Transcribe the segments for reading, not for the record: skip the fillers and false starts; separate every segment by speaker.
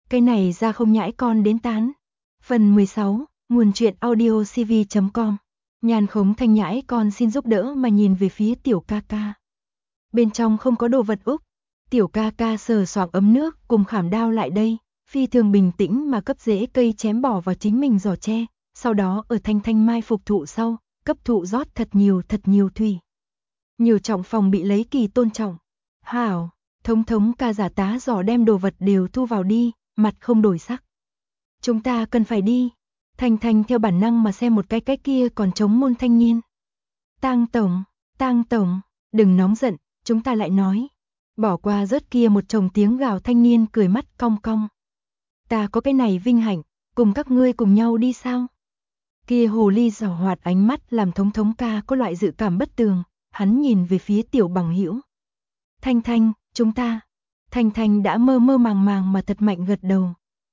Speaker 1: Cái này ra không nhãi con đến tán. Phần 16, nguồn truyện audio cv.com. Nhàn Khống Thanh nhãi con xin giúp đỡ mà nhìn về phía tiểu ca ca. Bên trong không có đồ vật úc. Tiểu ca ca sờ soạng ấm nước cùng khảm đao lại đây, phi thường bình tĩnh mà cấp rễ cây chém bỏ vào chính mình giỏ tre, sau đó ở Thanh Thanh mai phục thụ sau, cấp thụ rót thật nhiều thủy. Nhiều trọng phòng bị lấy kỳ tôn trọng. Hảo, thống ca giả tá giỏ đem đồ vật đều thu vào đi, mặt không đổi sắc. Chúng ta cần phải đi. Thanh Thanh theo bản năng mà xem một cái kia còn chống môn thanh niên. Tang tổng, đừng nóng giận, chúng ta lại nói. Bỏ qua rớt kia một chồng tiếng gào thanh niên cười mắt cong cong. Ta có cái này vinh hạnh, cùng các ngươi cùng nhau đi sao? Kia hồ ly giảo hoạt ánh mắt làm thống ca có loại dự cảm bất tường, hắn nhìn về phía tiểu bằng hữu. Thanh Thanh, chúng ta. Thanh Thanh đã mơ màng mà thật mạnh gật đầu.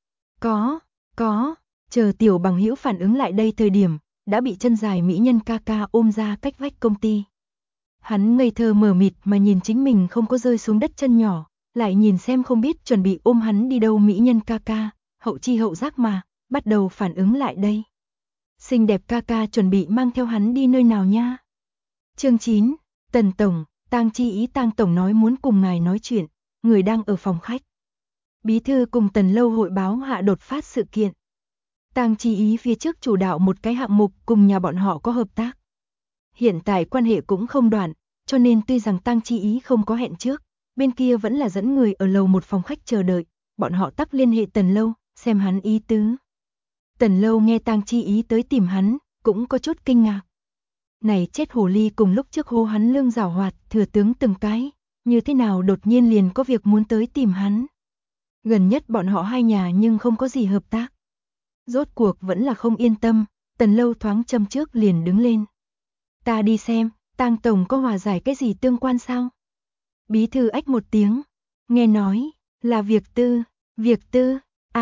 Speaker 1: Có, chờ tiểu bằng hữu phản ứng lại đây thời điểm, đã bị chân dài mỹ nhân ca ca ôm ra cách vách công ty. Hắn ngây thơ mờ mịt mà nhìn chính mình không có rơi xuống đất chân nhỏ, lại nhìn xem không biết chuẩn bị ôm hắn đi đâu mỹ nhân ca ca, hậu chi hậu giác mà, bắt đầu phản ứng lại đây. Xinh đẹp ca ca chuẩn bị mang theo hắn đi nơi nào nha? Chương 9, Tần Tổng, Tang tổng nói muốn cùng ngài nói chuyện, người đang ở phòng khách. Bí thư cùng Tần Lâu hội báo hạ đột phát sự kiện. Tang Chi Ý phía trước chủ đạo một cái hạng mục cùng nhà bọn họ có hợp tác. Hiện tại quan hệ cũng không đoạn, cho nên tuy rằng Tang Chi Ý không có hẹn trước, bên kia vẫn là dẫn người ở lầu một phòng khách chờ đợi, bọn họ tắc liên hệ Tần Lâu, xem hắn ý tứ. Tần Lâu nghe Tang Chi Ý tới tìm hắn, cũng có chút kinh ngạc. Này chết hồ ly cùng lúc trước hô hắn lương giảo hoạt, thừa tướng từng cái, như thế nào đột nhiên liền có việc muốn tới tìm hắn. Gần nhất bọn họ hai nhà nhưng không có gì hợp tác. Rốt cuộc vẫn là không yên tâm, Tần Lâu thoáng châm trước liền đứng lên. Ta đi xem, Tang tổng có hòa giải cái gì tương quan sao? Bí thư ách một tiếng, nghe nói, là việc tư,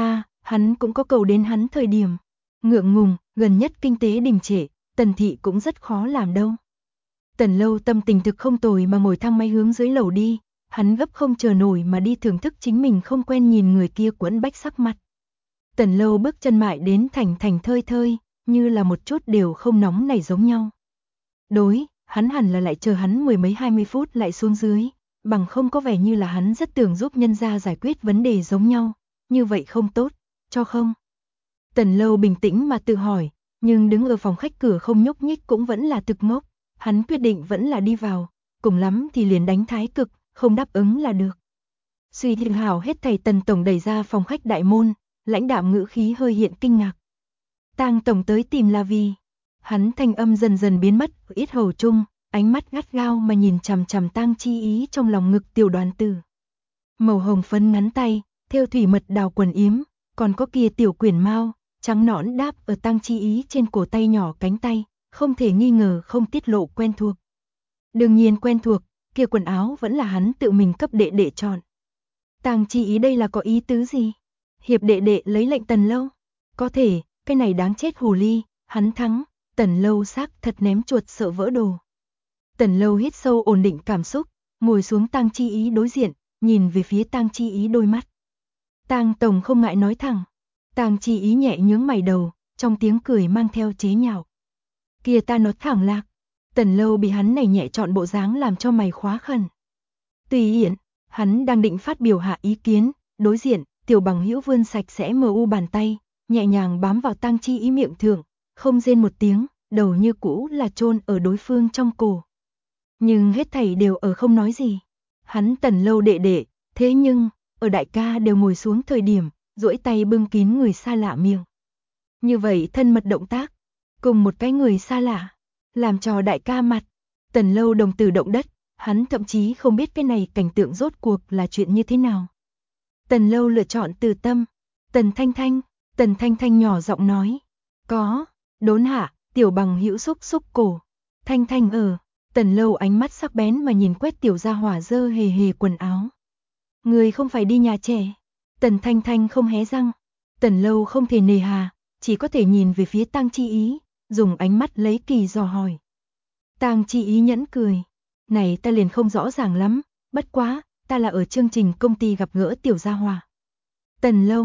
Speaker 1: hắn cũng có cầu đến hắn thời điểm. Ngượng ngùng, gần nhất kinh tế đình trệ, Tần thị cũng rất khó làm đâu. Tần Lâu tâm tình thực không tồi mà ngồi thang máy hướng dưới lầu đi, hắn gấp không chờ nổi mà đi thưởng thức chính mình không quen nhìn người kia quẫn bách sắc mặt. Tần Lâu bước chân mại đến thành thơi, như là một chút đều không nóng nảy giống nhau. Đối, hắn hẳn là lại chờ hắn 10 mấy 20 phút lại xuống dưới, bằng không có vẻ như là hắn rất tưởng giúp nhân gia giải quyết vấn đề giống nhau, như vậy không tốt, cho không? Tần Lâu bình tĩnh mà tự hỏi, nhưng đứng ở phòng khách cửa không nhúc nhích cũng vẫn là thực ngốc, hắn quyết định vẫn là đi vào, cùng lắm thì liền đánh thái cực, không đáp ứng là được. Suy thiện hảo hết thầy Tần tổng đẩy ra phòng khách đại môn, lãnh đạm ngữ khí hơi hiện kinh ngạc. Tang tổng tới tìm là vì, hắn thanh âm dần biến mất ở yết hầu chung, ánh mắt gắt gao mà nhìn chằm Tang Chi Ý trong lòng ngực tiểu đoàn tử. Màu hồng phấn ngắn tay, thêu thủy mật đào quần yếm, còn có kia tiểu quyển mao, trắng nõn đáp ở Tang Chi Ý trên cổ tay nhỏ cánh tay, không thể nghi ngờ không tiết lộ quen thuộc. Đương nhiên quen thuộc, kia quần áo vẫn là hắn tự mình cấp đệ đệ chọn. Tang Chi Ý đây là có ý tứ gì? Hiệp đệ đệ lấy lệnh Tần Lâu? Có thể, cái này đáng chết hồ ly, hắn thắng, Tần Lâu xác thật ném chuột sợ vỡ đồ. Tần Lâu hít sâu ổn định cảm xúc, ngồi xuống Tang Chi Ý đối diện, nhìn về phía Tang Chi Ý đôi mắt. Tang tổng không ngại nói thẳng. Tang Chi Ý nhẹ nhướng mày đầu, trong tiếng cười mang theo chế nhạo. Kia ta nói thẳng lạc. Tần Lâu bị hắn này nhẹ chọn bộ dáng làm cho mày khóa khẩn. Tùy hiển, hắn đang định phát biểu hạ ý kiến, đối diện, tiểu bằng hữu vươn sạch sẽ mờ u bàn tay, nhẹ nhàng bám vào Tang Chi Ý miệng thượng, không rên một tiếng, đầu như cũ là chôn ở đối phương trong cổ. Nhưng hết thảy đều ở không nói gì. Hắn Tần Lâu đệ đệ, thế nhưng, ở đại ca đều ngồi xuống thời điểm, duỗi tay bưng kín người xa lạ miệng. Như vậy thân mật động tác, cùng một cái người xa lạ, làm cho đại ca mặt. Tần Lâu đồng tử động đất, hắn thậm chí không biết cái này cảnh tượng rốt cuộc là chuyện như thế nào. Tần Lâu lựa chọn từ tâm. Tần Thanh Thanh nhỏ giọng nói. Có, đốn hạ, tiểu bằng hữu xúc cổ. Thanh Thanh ở. Tần Lâu ánh mắt sắc bén mà nhìn quét tiểu gia hỏa dơ hề quần áo. Người không phải đi nhà trẻ. Tần Thanh Thanh không hé răng. Tần Lâu không thể nề hà, chỉ có thể nhìn về phía Tang Chi Ý, dùng ánh mắt lấy kỳ dò hỏi. Tang Chi Ý nhẫn cười. Này ta liền không rõ ràng lắm, bất quá, ta là ở chương trình công ty gặp gỡ tiểu gia hỏa. Tần Lâu,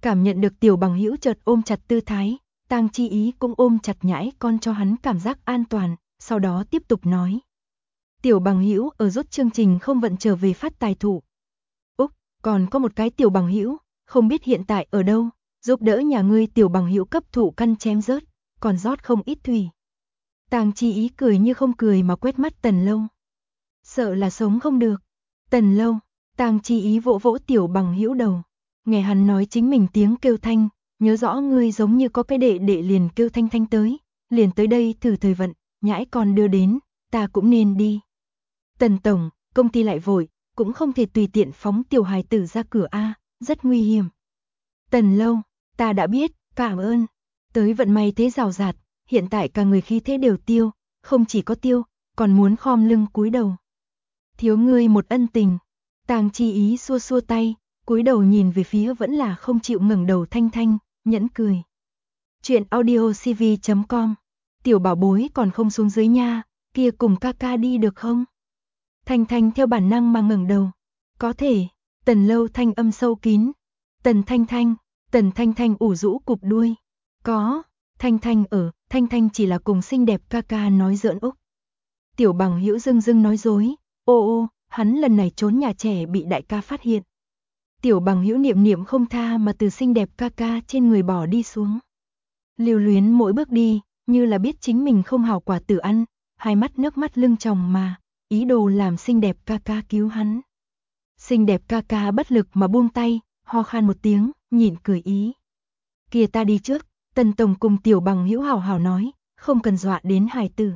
Speaker 1: Cảm nhận được tiểu bằng hữu chợt ôm chặt tư thái, Tang Chi Ý cũng ôm chặt nhãi con cho hắn cảm giác an toàn, sau đó tiếp tục nói. Tiểu bằng hữu ở rốt chương trình không vận trở về phát tài thụ. Úc, còn có một cái tiểu bằng hữu, không biết hiện tại ở đâu, giúp đỡ nhà ngươi tiểu bằng hữu cấp thụ căn chém rớt, còn rót không ít thủy. Tang Chi Ý cười như không cười mà quét mắt Tần Lâu. Sợ là sống không được. Tần Lâu, Tang Chi Ý vỗ vỗ tiểu bằng hữu đầu. Nghe hắn nói chính mình tiếng kêu thanh, nhớ rõ ngươi giống như có cái đệ đệ liền kêu thanh thanh tới, liền tới đây thử thời vận, nhãi con đưa đến, ta cũng nên đi. Tần tổng, công ty lại vội, cũng không thể tùy tiện phóng tiểu hài tử ra cửa a, rất nguy hiểm. Tần Lâu, ta đã biết, cảm ơn. Tới vận may thế rào rạt, hiện tại cả người khí thế đều tiêu, không chỉ có tiêu, còn muốn khom lưng cúi đầu. Thiếu ngươi một ân tình. Tang Chi Ý xua xua tay, cúi đầu nhìn về phía vẫn là không chịu ngẩng đầu Thanh Thanh, nhẫn cười. Chuyện audiocv.com. Tiểu bảo bối còn không xuống dưới nha, kia cùng ca ca đi được không? Thanh Thanh theo bản năng mà ngẩng đầu. Có thể. Tần Lâu thanh âm sâu kín. Tần Thanh Thanh ủ rũ cụp đuôi. Có. Thanh Thanh chỉ là cùng xinh đẹp ca ca nói giỡn Úc. Tiểu bằng hữu dưng dưng nói dối. Ô, hắn lần này trốn nhà trẻ bị đại ca phát hiện. Tiểu bằng hữu niệm niệm không tha mà từ xinh đẹp ca ca trên người bỏ đi xuống. Lưu luyến mỗi bước đi, như là biết chính mình không hảo quả tử ăn, hai mắt nước mắt lưng tròng mà, ý đồ làm xinh đẹp ca ca cứu hắn. Xinh đẹp ca ca bất lực mà buông tay, ho khan một tiếng, nhịn cười ý. Kìa ta đi trước, Tần tổng cùng tiểu bằng hữu hảo hảo nói, không cần dọa đến hài tử.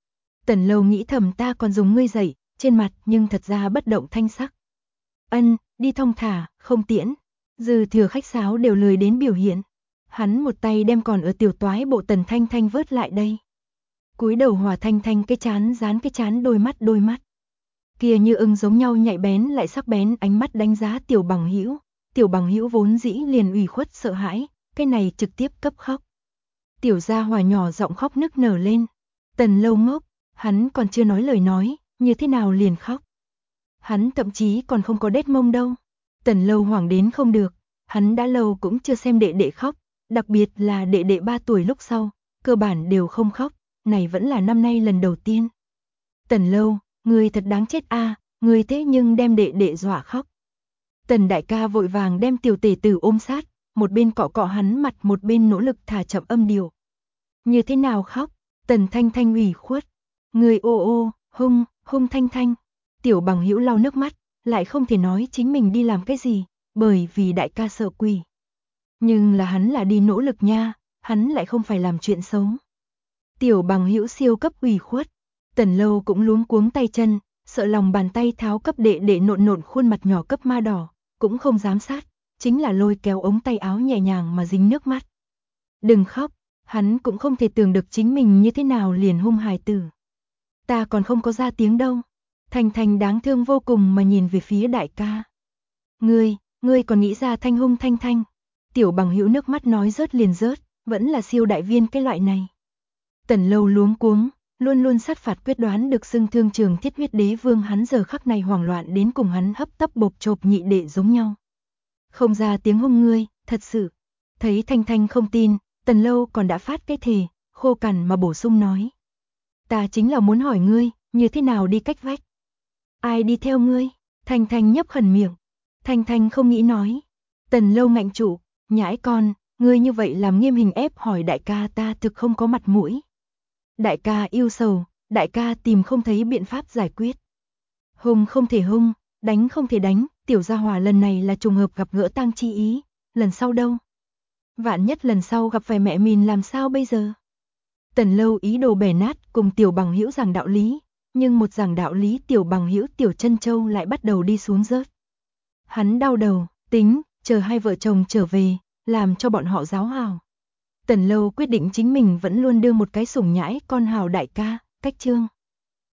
Speaker 1: Tần Lâu nghĩ thầm ta còn dùng ngươi dạy, trên mặt nhưng thật ra bất động thanh sắc. Ân, đi thong thả, không tiễn. Dư thừa khách sáo đều lười đến biểu hiện. Hắn một tay đem còn ở tiểu toái bộ Tần Thanh Thanh vớt lại đây. Cúi đầu hòa Thanh Thanh cái chán dán cái chán đôi mắt. Kia như ưng giống nhau nhạy bén lại sắc bén ánh mắt đánh giá tiểu bằng hữu. Tiểu bằng hữu vốn dĩ liền ủy khuất sợ hãi, cái này trực tiếp cấp khóc. Tiểu gia hòa nhỏ giọng khóc nức nở lên. Tần Lâu ngốc, hắn còn chưa nói lời nói, như thế nào liền khóc. Hắn thậm chí còn không có đét mông đâu. Tần Lâu hoảng đến không được, hắn đã lâu cũng chưa xem đệ đệ khóc, đặc biệt là đệ đệ 3 tuổi lúc sau, cơ bản đều không khóc, này vẫn là năm nay lần đầu tiên. Tần Lâu, ngươi thật đáng chết a, ngươi thế nhưng đem đệ đệ dọa khóc. Tần đại ca vội vàng đem tiểu tể tử ôm sát, một bên cọ cọ hắn mặt một bên nỗ lực thả chậm âm điệu. Như thế nào khóc? Tần Thanh Thanh ủy khuất. Ngươi ô, hung Thanh Thanh. Tiểu bằng hữu lau nước mắt, lại không thể nói chính mình đi làm cái gì, bởi vì đại ca sợ quỷ. Nhưng là hắn là đi nỗ lực nha, hắn lại không phải làm chuyện xấu. Tiểu bằng hữu siêu cấp ủy khuất. Tần Lâu cũng luống cuống tay chân, sợ lòng bàn tay tháo cấp đệ đệ nộn khuôn mặt nhỏ cấp ma đỏ, cũng không dám sát, chính là lôi kéo ống tay áo nhẹ nhàng mà dính nước mắt. Đừng khóc, hắn cũng không thể tưởng được chính mình như thế nào liền hung hài tử. Ta còn không có ra tiếng đâu. Thanh Thanh đáng thương vô cùng mà nhìn về phía đại ca. Ngươi còn nghĩ ra thanh hung Thanh Thanh. Tiểu bằng hữu nước mắt nói rớt liền rớt, vẫn là siêu đại viên cái loại này. Tần Lâu luống cuống, luôn luôn sát phạt quyết đoán được xưng thương trường thiết huyết đế vương hắn giờ khắc này hoảng loạn đến cùng hắn hấp tấp bộp chộp nhị đệ giống nhau. Không ra tiếng hung ngươi, thật sự. Thấy Thanh Thanh không tin, Tần Lâu còn đã phát cái thề, khô cằn mà bổ sung nói. Ta chính là muốn hỏi ngươi, như thế nào đi cách vách? Ai đi theo ngươi? Thanh Thanh nhấp khẩn miệng. Thanh Thanh không nghĩ nói. Tần Lâu ngạnh trụ, nhãi con, ngươi như vậy làm nghiêm hình ép hỏi đại ca ta thực không có mặt mũi. Đại ca yêu sầu, đại ca tìm không thấy biện pháp giải quyết. Hung không thể hung, đánh không thể đánh, tiểu gia hòa lần này là trùng hợp gặp gỡ Tang Chi Ý, lần sau đâu? Vạn nhất lần sau gặp phải mẹ mình làm sao bây giờ? Tần Lâu ý đồ bẻ nát cùng tiểu bằng hữu giảng đạo lý, nhưng một giảng đạo lý tiểu bằng hữu tiểu chân châu lại bắt đầu đi xuống rớt. Hắn đau đầu, tính, chờ hai vợ chồng trở về, làm cho bọn họ giáo hào. Tần Lâu quyết định chính mình vẫn luôn đưa một cái sủng nhãi con hào đại ca, cách chương.